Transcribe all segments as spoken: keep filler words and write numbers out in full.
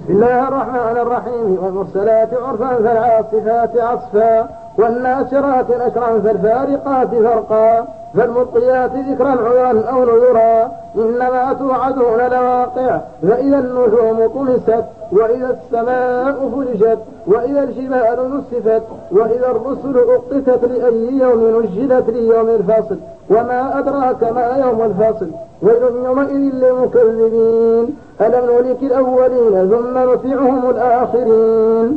بسم الله الرحمن الرحيم. والمرسلات عرفا فالعاصفات عصفا والناشرات نشرا فالفارقات فرقا فالملقيات ذكرا عذرا أو نذرا إنما توعدون لواقع فإذا النجوم طمست وإذا السماء فرجت وإذا الجبال نسفت وإذا الرسل أقتت لأي يوم نجلت ليوم الفصل وما أدراك ما يوم الفصل ويل يومئذ للمكذبين ألم نهلك الأولين ثم نتبعهم الآخرين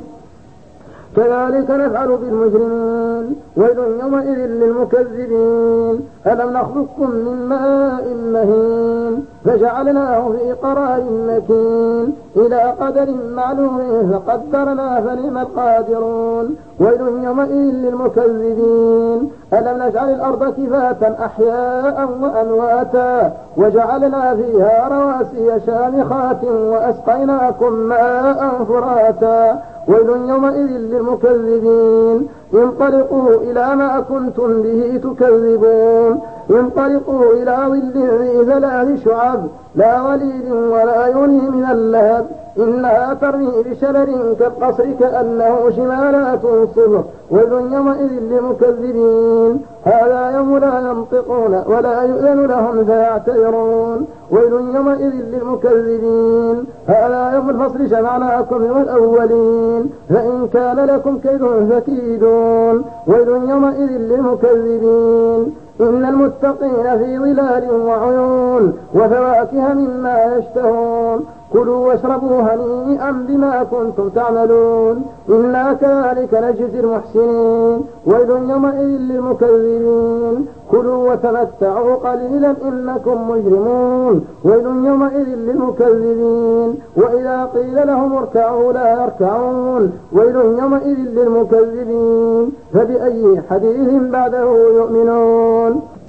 كذلك نفعل بالمجرمين ويل يومئذ للمكذبين ألم نخلقكم من ماء مهين فجعلناه في قرار مكين إلى قدر معلوم فقدرنا فنعم القادرون ويل يومئذ للمكذبين ألم نجعل الأرض كفاتا أحياء وأمواتا وجعلنا فيها رواسي شامخات وأسقيناكم ماء فراتا ويل يومئذ للمكذبين انطلقوا إلى ما كنتم به تكذبون انطلقوا إلى ظل ذي ثلاث شعب لا وليد ولا يغني من اللهب إنها ترمي بشرر كالقصر كأنه شمالات صفر ويل يومئذ للمكذبين هذا يوم لا ينطقون ولا يؤذن لهم فيعتذرون ويل يومئذ للمكذبين هذا يوم الفصل جمعناكم يوم الأولين فإن كان لكم كيد فكيدون ويل يومئذ للمكذبين إن المتقين في ظلال وعيون وفواكه مما يشتهون كلوا واشربوا هنيئا بما كنتم تعملون إنا كذلك نجزي المحسنين ويل يومئذ للمكذبين كلوا وتمتعوا قليلا إنكم مجرمون ويل يومئذ للمكذبين وإذا قيل لهم اركعوا لا يركعون ويل يومئذ للمكذبين فبأي حديث بعده يؤمنون.